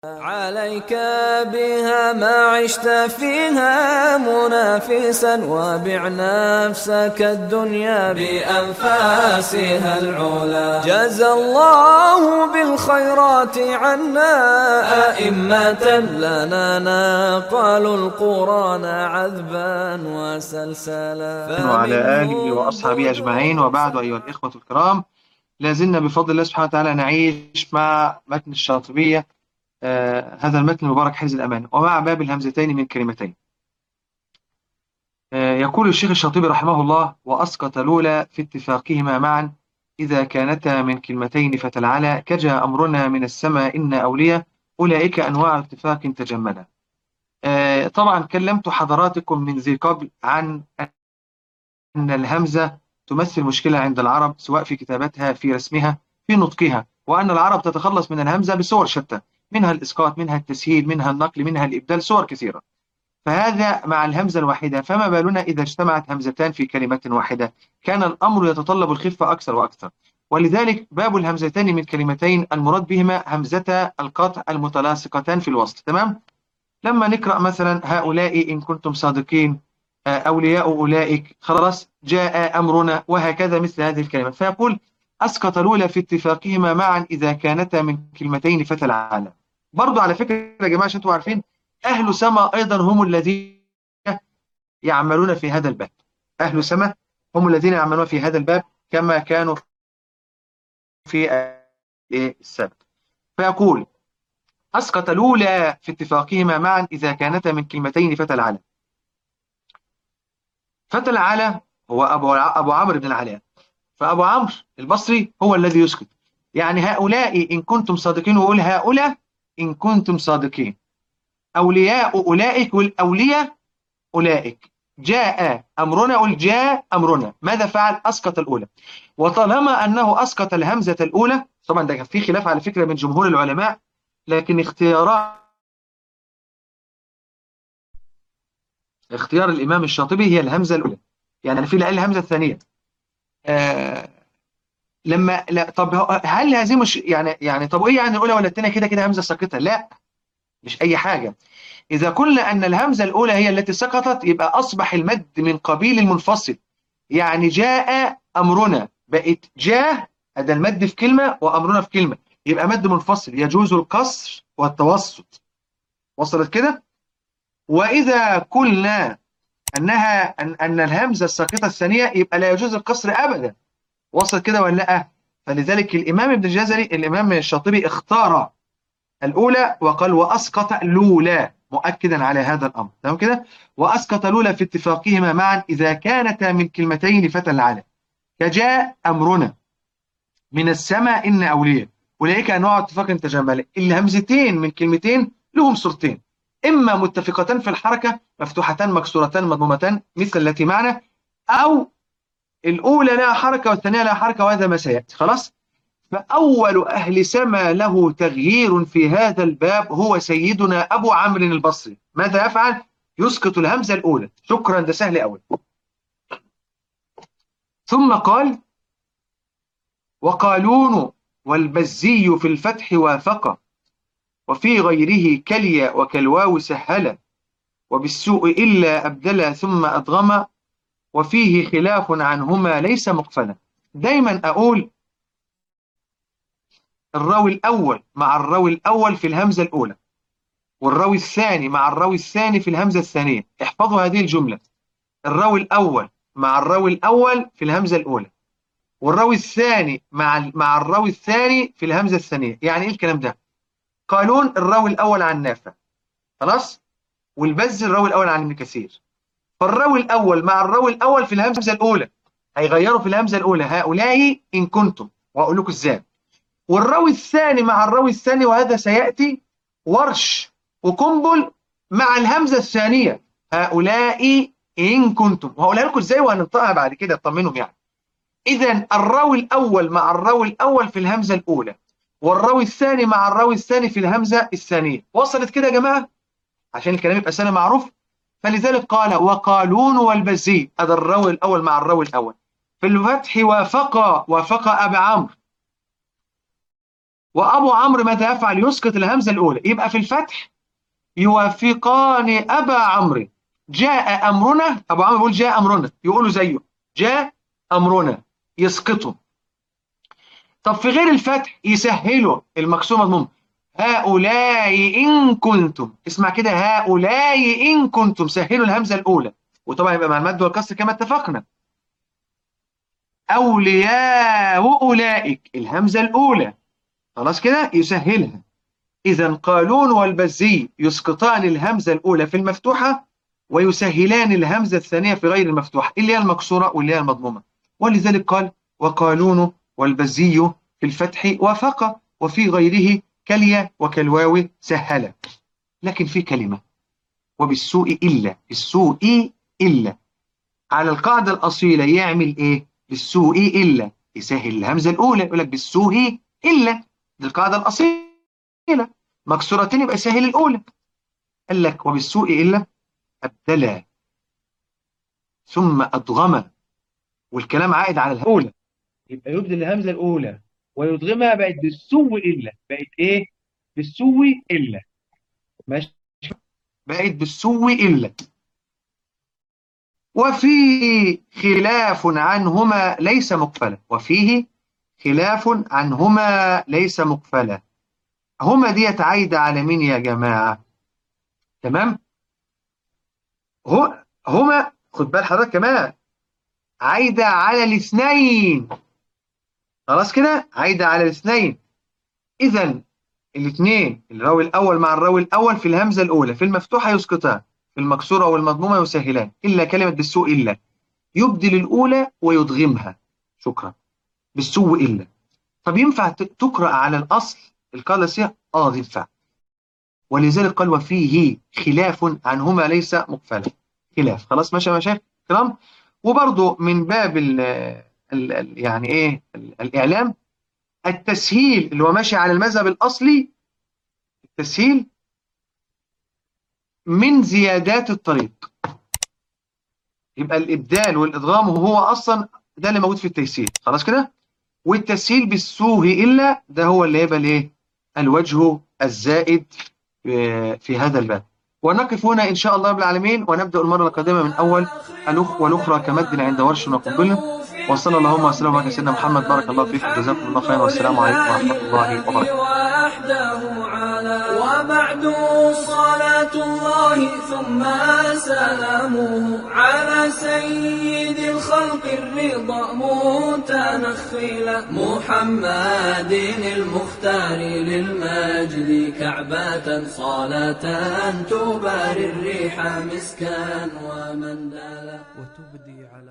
عليك بها ما عشت فيها منافسا، وبع نفسك الدنيا بأنفاسها العلا. جزى الله بالخيرات عنا أئمة لنا نقلوا القرآن عذبا وسلسلا. وعلى آله وأصحابه أجمعين، وبعد أيها الإخوة الكرام، لازلنا بفضل الله سبحانه وتعالى نعيش مع متن الشاطبية، هذا المتن المبارك حرز الأمان، ومع باب الهمزتين من كلمتين. يقول الشيخ الشاطبي رحمه الله: وأسقط الأولى في اتفاقهما معا إذا كانتا من كلمتين فتلعلا، كجا أمرنا من السماء إن أولياء أولئك أنواع اتفاق تجملا. طبعا كلمت حضراتكم من ذي قبل عن أن الهمزة تمثل مشكلة عند العرب، سواء في كتابتها، في رسمها، في نطقها، وأن العرب تتخلص من الهمزة بصور شتى، منها الإسقاط، منها التسهيل، منها النقل، منها الإبدال، صور كثيرة. فهذا مع الهمزة الواحدة، فما بالنا إذا اجتمعت همزتان في كلمة واحدة؟ كان الأمر يتطلب الخفة أكثر وأكثر. ولذلك باب الهمزتين من كلمتين المراد بهما همزة القطع المتلاصقتان في الوسط. تمام؟ لما نقرأ مثلا هؤلاء إن كنتم صادقين، أولياء أولئك، خلاص، جاء أمرنا، وهكذا مثل هذه الكلمات. فيقول: أسقط الأولى في اتفاقهما معا إذا كانتا من كلمتين فتلعلا. برضو على فكرة يا جماعة، عشان انتوا عارفين، أهل سما أيضا هم الذين يعملون في هذا الباب. أهل سما هم الذين يعملون في هذا الباب كما كانوا في السابق. فيقول: أسقط الأولى في اتفاقهما معا إذا كانتا من كلمتين فتلعلا. فتى العلا هو أبو عمرو بن العلاء، فأبو عمرو البصري هو الذي يسكت. يعني هؤلاء إن كنتم صادقين، ويقول هؤلاء إن كنتم صادقين، أولياء أولئك، والأولياء أولئك، جاء أمرنا، قل جاء أمرنا. ماذا فعل؟ أسقط الأولى. وطالما أنه أسقط الهمزة الأولى، طبعا ده في خلاف على فكرة من جمهور العلماء، لكن اختيار الإمام الشاطبي هي الهمزة الأولى. يعني في الهمزة الثانية. آه لما لا، طب هل هذه مش يعني طب ايه يعني الاولى ولا الثانيه كده كده همزه ساقطه؟ لا، مش اي حاجه. اذا قلنا ان الهمزه الاولى هي التي سقطت، يبقى اصبح المد من قبيل المنفصل. يعني جاء امرنا، بقت جاء، هذا المد في كلمه وامرنا في كلمه، يبقى مد منفصل يجوز القصر والتوسط. وصلت كده؟ واذا قلنا ان الهمزه الساقطه الثانيه، يبقى لا يجوز القصر ابدا. وصل كده ولا لا؟ فلذلك الإمام ابن الجزري، الإمام الشاطبي، اختار الأولى وقال: وأسقط الأولى، مؤكدا على هذا الأمر. تمام كده؟ وأسقط الأولى في اتفاقهما معا إذا كانتا من كلمتين فتى العلم، كجاء أمرنا، من السماء إن أولياء أولئك أنواع اتفاق تجمل. الهمزتين من كلمتين لهم صورتين: إما متفقتان في الحركة، مفتوحتان مكسورتان مضمومتان مثل التي معنا، أو الأولى لها حركة والثانية لها حركة، وهذا ما سيأتي. خلاص؟ فأول أهل سما له تغيير في هذا الباب هو سيدنا أبو عمرو البصري. ماذا يفعل؟ يسقط الهمزة الأولى. شكرا، ده سهل أوي. ثم قال: وقالون والبزي في الفتح وافق، وفي غيره كليا وكالواو سهلا، وبالسوء إلا أبدلا ثم أدغم، وفيه خلاف عنهما ليس مقفلا. دايما أقول الراوي الأول مع الراوي الأول في الهمزة الأولى، والراوي الثاني مع الراوي الثاني في الهمزة الثانية. احفظوا هذه الجملة: الراوي الأول مع الراوي الأول في الهمزة الأولى، والراوي الثاني مع الراوي الثاني في الهمزة الثانية. يعني إيه الكلام ده؟ قالون الراوي الأول عن نافع، خلاص، والبز الراوي الأول عن ابن كثير. فالراوي الأول مع الراوي الأول في الهمزة الأولى هيغيروا في الهمزة الأولى هؤلاء إن كنتم، وأقول لكم إزاي. والراوي الثاني مع الراوي الثاني، وهذا سيأتي، ورش وقنبل مع الهمزة الثانية هؤلاء إن كنتم، وهقولها لكم إزاي وهننطقها بعد كده اطمنهم يعني. إذا الراوي الأول مع الراوي الأول في الهمزة الأولى، والراوي الثاني مع الراوي الثاني في الهمزة الثانية. وصلت كده يا جماعة؟ عشان الكلام يبقى سنة معروف. فلذلك قال: وقالون والبزي، هذا الراوي الأول مع الراوي الأول. في الفتح وافق أبا عمرو، وأبو عمرو ماذا يفعل؟ يسقط الهمزة الأولى. يبقى في الفتح يوافقان أبا عمرو. جاء أمرنا، أبو عمرو بيقول جاء أمرنا، يقولوا زيه جاء أمرنا، يسقطوا. طب في غير الفتح يسهلوا المكسور مضموم. هؤلاء إن كنتم، اسمع كده، هؤلاء إن كنتم، سهلوا الهمزة الأولى، وطبعا يبقى مع المد والكسر كما اتفقنا. أولياء أولئك، الهمزة الأولى، خلاص كده يسهلها. إذا قالون والبزي يسقطان الهمزة الأولى في المفتوحة ويسهلان الهمزة الثانية في غير المفتوحة، اللي هي المكسورة واللي هي المضمومة. ولذلك قال وقالون والبزي في الفتح وافق، وفي غيره كاليا وكالواو سهل. لكن في كلمة وبالسوء إلا، بالسوء إلا، على القاعدة الأصيلة يعمل إيه؟ بالسوء إلا، يسهل الهمزة الأولى، يقول لك بالسوء إلا، دي القاعدة الأصيلة، مكسورتين يبقى يسهل الأولى. قال لك وبالسوء إلا أبدلا ثم أدغم، والكلام عائد على الأولى، يبقى يبدل الهمزة الأولى ويدغمها، بقت بالسوء إلا، بقت إيه؟ بالسوء إلا، ماشي، بقت بالسوء إلا. وفيه خلاف عنهما ليس مقفلا، وفيه خلاف عنهما ليس مقفلا. هما ديت عايدة على مين يا جماعة؟ تمام؟ هما خد بال حضرتك كمان، عايدة على الاثنين، خلاص كده، عايدة على الاثنين. إذا الاثنين، الراوي الأول مع الراوي الأول في الهمزة الأولى في المفتوحة يسقطان، في المكسورة والمضمومة يسهلان، إلا كلمة بالسوء إلا، يبدل الأولى ويدغمها. شكرا. بالسوء إلا. طب ينفع تقرأ على الأصل القالسية؟ ينفع. ولذلك قال وفيه خلاف عنهما ليس مقفلا. خلاف، خلاص ماشي يا مشايخ كلام. وبرضه من باب يعني ايه الإعلام، التسهيل اللي هو ماشي على المذهب الأصلي، التسهيل من زيادات الطريق. يبقى الإبدال والإدغام هو أصلا ده اللي موجود في التيسير، خلاص كده. والتسهيل بالسوء إلا ده هو اللي يبقى الايه؟ الوجه الزائد في هذا الباب. ونقف هنا إن شاء الله رب العالمين، ونبدأ المرة القادمة من أول والأخرى كمد عند ورش وقنبلة. وصلى اللهم وسلم على سيدنا محمد. بارك الله فيكم، جزاكم الله خيرا، والسلام عليكم ورحمة الله وبركاته. وبعد صلاة الله ثم سلامه على سيد الخلق الرضا متنخلا محمد المختار للمجد كعبة صلاة تباري الريح مسكا ومندلا وتبدي على